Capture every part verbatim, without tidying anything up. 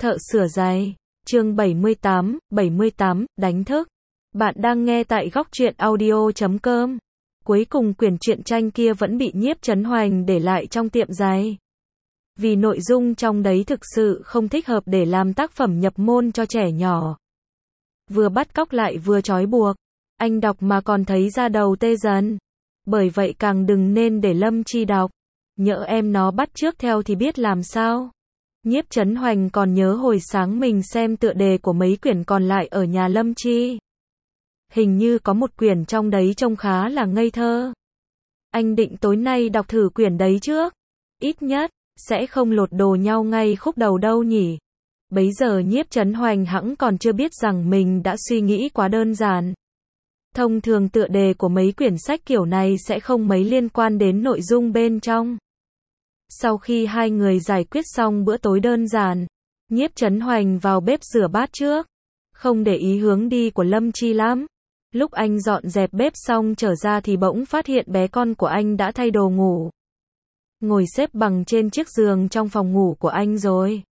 Thợ sửa giày, chương bảy mươi tám, bảy mươi tám, đánh thức. Bạn đang nghe tại góc truyện audio chấm com. Cuối cùng quyển truyện tranh kia vẫn bị Nhiếp Chấn Hoành để lại trong tiệm giày. Vì nội dung trong đấy thực sự không thích hợp để làm tác phẩm nhập môn cho trẻ nhỏ. Vừa bắt cóc lại vừa trói buộc. Anh đọc mà còn thấy da đầu tê dần. Bởi vậy càng đừng nên để Lâm Chi đọc. Nhỡ em nó bắt chước theo thì biết làm sao. Nhiếp Chấn Hoành còn nhớ hồi sáng mình xem tựa đề của mấy quyển còn lại ở nhà Lâm Chi. Hình như có một quyển trong đấy trông khá là ngây thơ. Anh định tối nay đọc thử quyển đấy trước. Ít nhất, sẽ không lột đồ nhau ngay khúc đầu đâu nhỉ. Bấy giờ Nhiếp Chấn Hoành hẵng còn chưa biết rằng mình đã suy nghĩ quá đơn giản. Thông thường tựa đề của mấy quyển sách kiểu này sẽ không mấy liên quan đến nội dung bên trong. Sau khi hai người giải quyết xong bữa tối đơn giản, Nhiếp Chấn Hoành vào bếp rửa bát trước. Không để ý hướng đi của Lâm Chi lắm. Lúc anh dọn dẹp bếp xong trở ra thì bỗng phát hiện bé con của anh đã thay đồ ngủ. Ngồi xếp bằng trên chiếc giường trong phòng ngủ của anh rồi.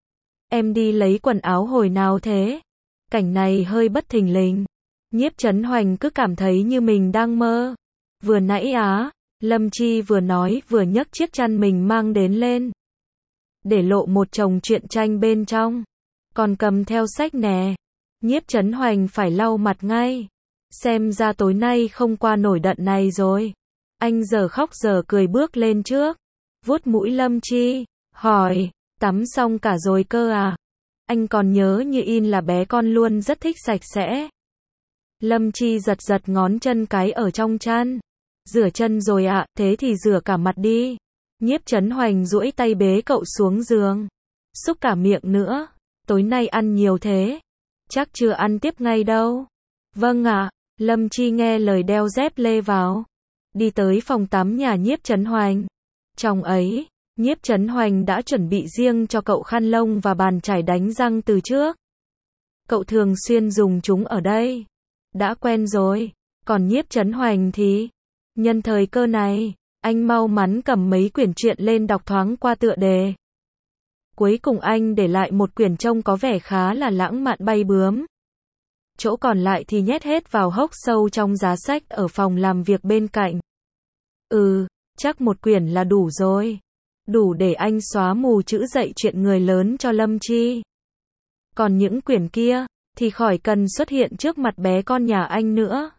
Em đi lấy quần áo hồi nào thế? Cảnh này hơi bất thình lình. Nhiếp Chấn Hoành cứ cảm thấy như mình đang mơ. Vừa nãy á, Lâm Chi vừa nói vừa nhấc chiếc chăn mình mang đến lên. Để lộ một chồng truyện tranh bên trong. Còn cầm theo sách nè. Nhiếp Chấn Hoành phải lau mặt ngay. Xem ra tối nay không qua nổi đợt này rồi. Anh giờ khóc giờ cười bước lên trước. Vuốt mũi Lâm Chi. Hỏi, tắm xong cả rồi cơ à? Anh còn nhớ như in là bé con luôn rất thích sạch sẽ. Lâm Chi giật giật ngón chân cái ở trong chăn. Rửa chân rồi ạ, à, thế thì rửa cả mặt đi. Nhiếp Chấn Hoành duỗi tay bế cậu xuống giường. Xúc cả miệng nữa. Tối nay ăn nhiều thế. Chắc chưa ăn tiếp ngay đâu. Vâng ạ. À, Lâm Chi nghe lời đeo dép lê vào. Đi tới phòng tắm nhà Nhiếp Chấn Hoành. Trong ấy, Nhiếp Chấn Hoành đã chuẩn bị riêng cho cậu khăn lông và bàn chải đánh răng từ trước. Cậu thường xuyên dùng chúng ở đây. Đã quen rồi. Còn Nhiếp Chấn Hoành thì... Nhân thời cơ này, anh mau mắn cầm mấy quyển truyện lên đọc thoáng qua tựa đề. Cuối cùng anh để lại một quyển trông có vẻ khá là lãng mạn bay bướm. Chỗ còn lại thì nhét hết vào hốc sâu trong giá sách ở phòng làm việc bên cạnh. Ừ, chắc một quyển là đủ rồi. Đủ để anh xóa mù chữ dạy chuyện người lớn cho Lâm Chi. Còn những quyển kia, thì khỏi cần xuất hiện trước mặt bé con nhà anh nữa.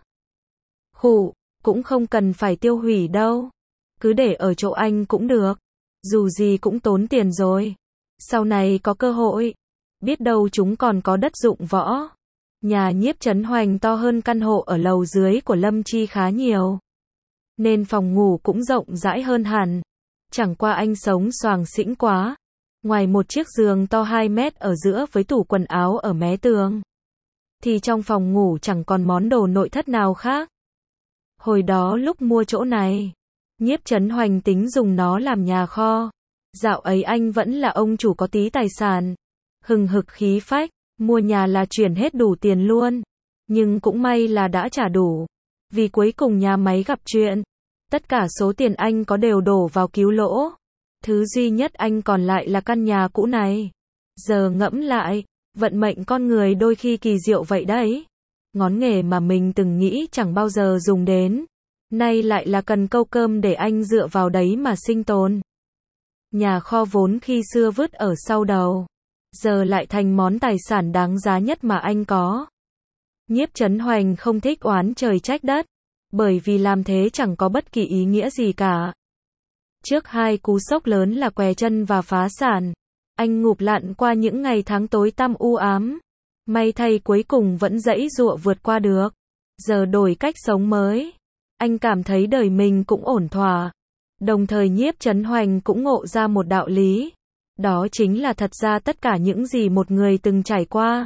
Khụ, cũng không cần phải tiêu hủy đâu. Cứ để ở chỗ anh cũng được. Dù gì cũng tốn tiền rồi. Sau này có cơ hội. Biết đâu chúng còn có đất dụng võ. Nhà Nhiếp Chấn Hoành to hơn căn hộ ở lầu dưới của Lâm Chi khá nhiều. Nên phòng ngủ cũng rộng rãi hơn hẳn. Chẳng qua anh sống xoàng xĩnh quá. Ngoài một chiếc giường to hai mét ở giữa với tủ quần áo ở mé tường. Thì trong phòng ngủ chẳng còn món đồ nội thất nào khác. Hồi đó lúc mua chỗ này, Nhiếp Chấn Hoành tính dùng nó làm nhà kho. Dạo ấy anh vẫn là ông chủ có tí tài sản. Hừng hực khí phách, mua nhà là chuyển hết đủ tiền luôn. Nhưng cũng may là đã trả đủ. Vì cuối cùng nhà máy gặp chuyện. Tất cả số tiền anh có đều đổ vào cứu lỗ. Thứ duy nhất anh còn lại là căn nhà cũ này. Giờ ngẫm lại, vận mệnh con người đôi khi kỳ diệu vậy đấy. Ngón nghề mà mình từng nghĩ chẳng bao giờ dùng đến. Nay lại là cần câu cơm để anh dựa vào đấy mà sinh tồn. Nhà kho vốn khi xưa vứt ở sau đầu. Giờ lại thành món tài sản đáng giá nhất mà anh có. Nhiếp Chấn Hoành không thích oán trời trách đất. Bởi vì làm thế chẳng có bất kỳ ý nghĩa gì cả. Trước hai cú sốc lớn là què chân và phá sản. Anh ngụp lặn qua những ngày tháng tối tăm u ám. May thay cuối cùng vẫn giãy giụa vượt qua được. Giờ đổi cách sống mới. Anh cảm thấy đời mình cũng ổn thỏa. Đồng thời Nhiếp Chấn Hoành cũng ngộ ra một đạo lý. Đó chính là thật ra tất cả những gì một người từng trải qua.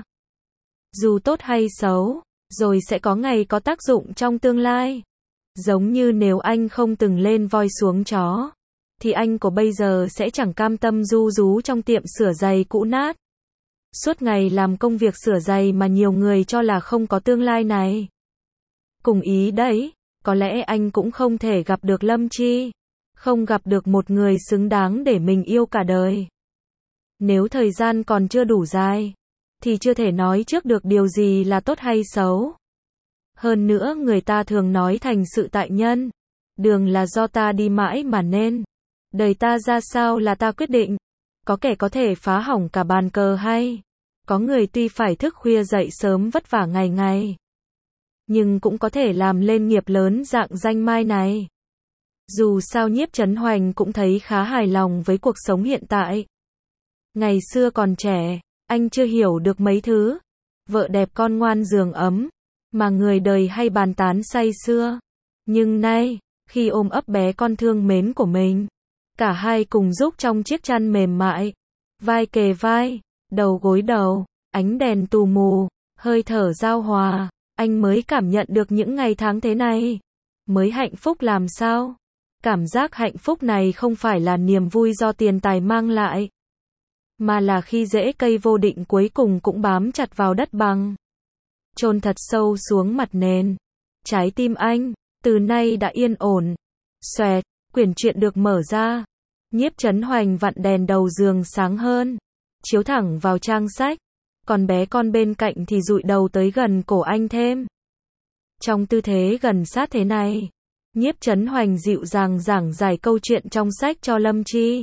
Dù tốt hay xấu, rồi sẽ có ngày có tác dụng trong tương lai. Giống như nếu anh không từng lên voi xuống chó. Thì anh của bây giờ sẽ chẳng cam tâm ru rú trong tiệm sửa giày cũ nát. Suốt ngày làm công việc sửa giày mà nhiều người cho là không có tương lai này. Cùng ý đấy, có lẽ anh cũng không thể gặp được Lâm Chi. Không gặp được một người xứng đáng để mình yêu cả đời. Nếu thời gian còn chưa đủ dài, thì chưa thể nói trước được điều gì là tốt hay xấu. Hơn nữa người ta thường nói thành sự tại nhân. Đường là do ta đi mãi mà nên. Đời ta ra sao là ta quyết định. Có kẻ có thể phá hỏng cả bàn cờ hay. Có người tuy phải thức khuya dậy sớm vất vả ngày ngày, nhưng cũng có thể làm lên nghiệp lớn dạng danh mai này. Dù sao Nhiếp Chấn Hoành cũng thấy khá hài lòng với cuộc sống hiện tại. Ngày xưa còn trẻ, anh chưa hiểu được mấy thứ. Vợ đẹp con ngoan giường ấm, mà người đời hay bàn tán say sưa. Nhưng nay, khi ôm ấp bé con thương mến của mình, cả hai cùng giúp trong chiếc chăn mềm mại, vai kề vai, đầu gối đầu, ánh đèn tù mù, hơi thở giao hòa, anh mới cảm nhận được những ngày tháng thế này mới hạnh phúc làm sao. Cảm giác hạnh phúc này không phải là niềm vui do tiền tài mang lại, mà là khi rễ cây vô định cuối cùng cũng bám chặt vào đất bằng, chôn thật sâu xuống mặt nền. Trái tim anh từ nay đã yên ổn. Xoẹt, quyển truyện được mở ra. Nhiếp Chấn Hoành vặn đèn đầu giường sáng hơn, chiếu thẳng vào trang sách, còn bé con bên cạnh thì dụi đầu tới gần cổ anh thêm. Trong tư thế gần sát thế này, Nhiếp Chấn Hoành dịu dàng giảng giải câu chuyện trong sách cho Lâm Chi.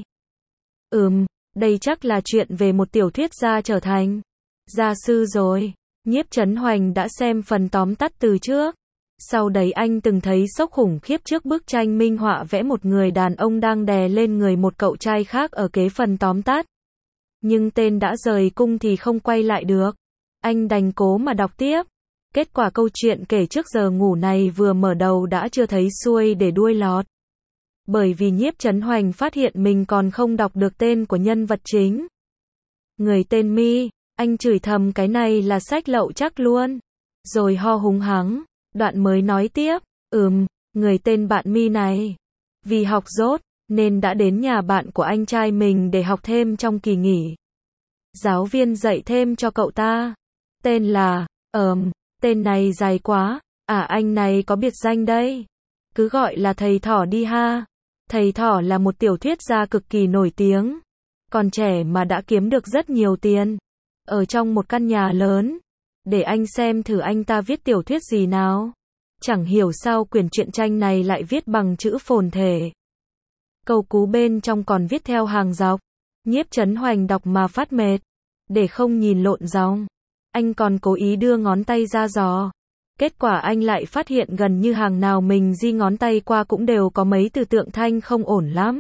Ừm, đây chắc là chuyện về một tiểu thuyết gia trở thành gia sư rồi. Nhiếp Chấn Hoành đã xem phần tóm tắt từ trước. Sau đấy anh từng thấy sốc khủng khiếp trước bức tranh minh họa vẽ một người đàn ông đang đè lên người một cậu trai khác ở kế phần tóm tắt. Nhưng tên đã rời cung thì không quay lại được. Anh đành cố mà đọc tiếp. Kết quả câu chuyện kể trước giờ ngủ này vừa mở đầu đã chưa thấy xuôi để đuôi lọt. Bởi vì Nhiếp Chấn Hoành phát hiện mình còn không đọc được tên của nhân vật chính. Người tên Mi, anh chửi thầm cái này là sách lậu chắc luôn. Rồi ho húng hắng, đoạn mới nói tiếp, ừm, người tên bạn Mi này, vì học dốt, nên đã đến nhà bạn của anh trai mình để học thêm trong kỳ nghỉ. Giáo viên dạy thêm cho cậu ta. Tên là, ờm, tên này dài quá, à anh này có biệt danh đây. Cứ gọi là thầy Thỏ đi ha. Thầy Thỏ là một tiểu thuyết gia cực kỳ nổi tiếng. Còn trẻ mà đã kiếm được rất nhiều tiền. Ở trong một căn nhà lớn. Để anh xem thử anh ta viết tiểu thuyết gì nào. Chẳng hiểu sao quyển truyện tranh này lại viết bằng chữ phồn thể. Câu cú bên trong còn viết theo hàng dọc. Nhiếp Chấn Hoành đọc mà phát mệt. Để không nhìn lộn dòng, anh còn cố ý đưa ngón tay ra dò. Kết quả anh lại phát hiện gần như hàng nào mình di ngón tay qua cũng đều có mấy từ tượng thanh không ổn lắm.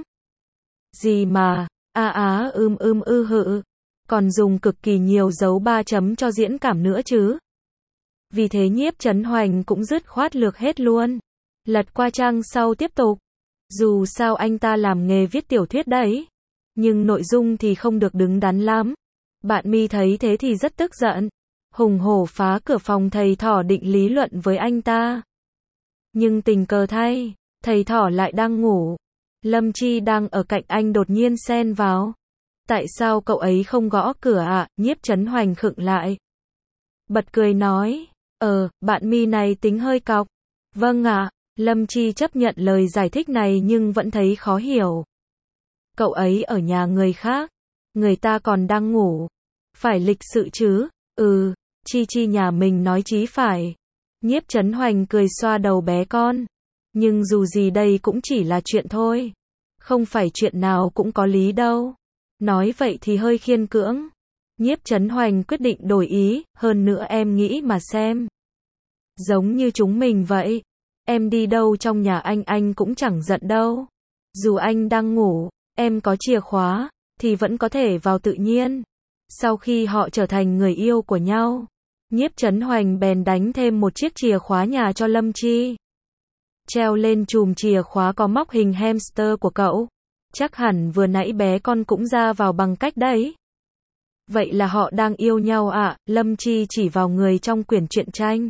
Gì mà, a á ưm ưm ư hự. Còn dùng cực kỳ nhiều dấu ba chấm cho diễn cảm nữa chứ. Vì thế Nhiếp Chấn Hoành cũng dứt khoát lược hết luôn. Lật qua trang sau tiếp tục. Dù sao anh ta làm nghề viết tiểu thuyết đấy, nhưng nội dung thì không được đứng đắn lắm. Bạn Mi thấy thế thì rất tức giận. Hùng hổ phá cửa phòng thầy Thỏ định lý luận với anh ta. Nhưng tình cờ thay, thầy Thỏ lại đang ngủ. Lâm Chi đang ở cạnh anh đột nhiên xen vào. Tại sao cậu ấy không gõ cửa ạ? À? Nhiếp Chấn Hoành khựng lại. Bật cười nói, ờ, bạn Mi này tính hơi cọc. Vâng ạ. À. Lâm Chi chấp nhận lời giải thích này nhưng vẫn thấy khó hiểu. Cậu ấy ở nhà người khác, người ta còn đang ngủ. Phải lịch sự chứ? Ừ, Chi Chi nhà mình nói chí phải. Nhiếp Chấn Hoành cười xoa đầu bé con. Nhưng dù gì đây cũng chỉ là chuyện thôi. Không phải chuyện nào cũng có lý đâu. Nói vậy thì hơi khiên cưỡng. Nhiếp Chấn Hoành quyết định đổi ý, hơn nữa em nghĩ mà xem. Giống như chúng mình vậy. Em đi đâu trong nhà anh anh cũng chẳng giận đâu. Dù anh đang ngủ, em có chìa khóa, thì vẫn có thể vào tự nhiên. Sau khi họ trở thành người yêu của nhau, Nhiếp Chấn Hoành bèn đánh thêm một chiếc chìa khóa nhà cho Lâm Chi. Treo lên chùm chìa khóa có móc hình hamster của cậu. Chắc hẳn vừa nãy bé con cũng ra vào bằng cách đấy. Vậy là họ đang yêu nhau ạ? À? Lâm Chi chỉ vào người trong quyển truyện tranh.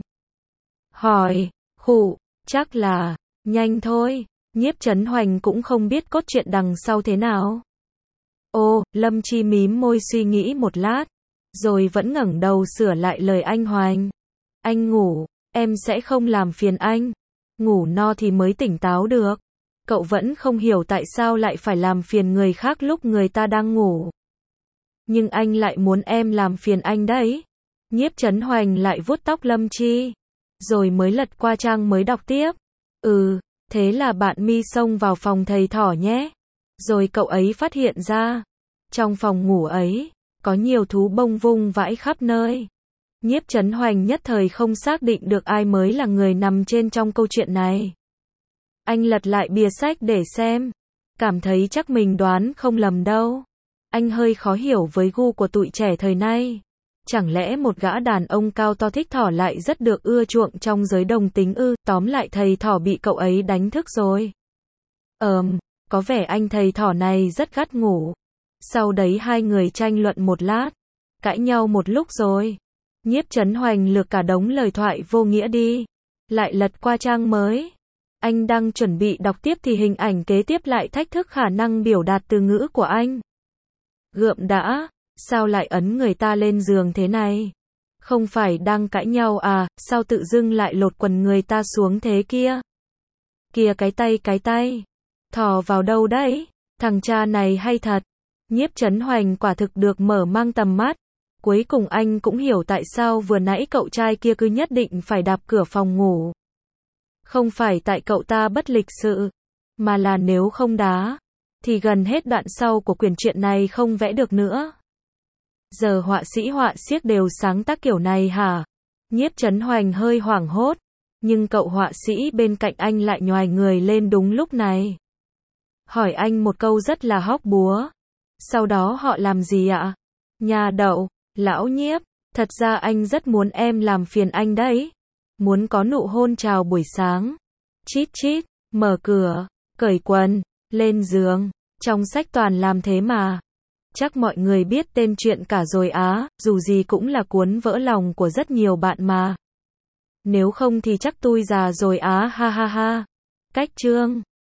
Hỏi, khụ, chắc là, nhanh thôi. Nhiếp Chấn Hoành cũng không biết cốt truyện đằng sau thế nào. Ô, Lâm Chi mím môi suy nghĩ một lát, rồi vẫn ngẩng đầu sửa lại lời anh Hoành. Anh ngủ, em sẽ không làm phiền anh. Ngủ no thì mới tỉnh táo được. Cậu vẫn không hiểu tại sao lại phải làm phiền người khác lúc người ta đang ngủ. Nhưng anh lại muốn em làm phiền anh đấy. Nhiếp Chấn Hoành lại vuốt tóc Lâm Chi. Rồi mới lật qua trang mới đọc tiếp. Ừ, thế là bạn mi xông vào phòng thầy thỏ nhé. Rồi cậu ấy phát hiện ra. Trong phòng ngủ ấy, có nhiều thú bông vung vãi khắp nơi. Nhiếp Chấn Hoành nhất thời không xác định được ai mới là người nằm trên trong câu chuyện này. Anh lật lại bìa sách để xem. Cảm thấy chắc mình đoán không lầm đâu. Anh hơi khó hiểu với gu của tụi trẻ thời nay. Chẳng lẽ một gã đàn ông cao to thích thỏ lại rất được ưa chuộng trong giới đồng tính ư? Tóm lại thầy thỏ bị cậu ấy đánh thức rồi. Ờm, có vẻ anh thầy thỏ này rất gắt ngủ. Sau đấy hai người tranh luận một lát. Cãi nhau một lúc rồi. Nhiếp Chấn Hoành lược cả đống lời thoại vô nghĩa đi. Lại lật qua trang mới. Anh đang chuẩn bị đọc tiếp thì hình ảnh kế tiếp lại thách thức khả năng biểu đạt từ ngữ của anh. Gượm đã, sao lại ấn người ta lên giường thế này? Không phải đang cãi nhau à, sao tự dưng lại lột quần người ta xuống thế kia? Kìa cái tay cái tay, thò vào đâu đấy? Thằng cha này hay thật. Nhiếp Chấn Hoành quả thực được mở mang tầm mắt. Cuối cùng anh cũng hiểu tại sao vừa nãy cậu trai kia cứ nhất định phải đạp cửa phòng ngủ. Không phải tại cậu ta bất lịch sự, mà là nếu không đá, thì gần hết đoạn sau của quyển truyện này không vẽ được nữa. Giờ họa sĩ họa xiếc đều sáng tác kiểu này hả? Nhiếp Chấn Hoành hơi hoảng hốt, nhưng cậu họa sĩ bên cạnh anh lại nhoài người lên đúng lúc này. Hỏi anh một câu rất là hóc búa. Sau đó họ làm gì ạ? Nhà đậu, lão Nhiếp, thật ra anh rất muốn em làm phiền anh đấy. Muốn có nụ hôn chào buổi sáng. Chít chít, mở cửa, cởi quần, lên giường. Trong sách toàn làm thế mà. Chắc mọi người biết tên chuyện cả rồi á, dù gì cũng là cuốn vỡ lòng của rất nhiều bạn mà. Nếu không thì chắc tui già rồi á ha ha ha. Cách chương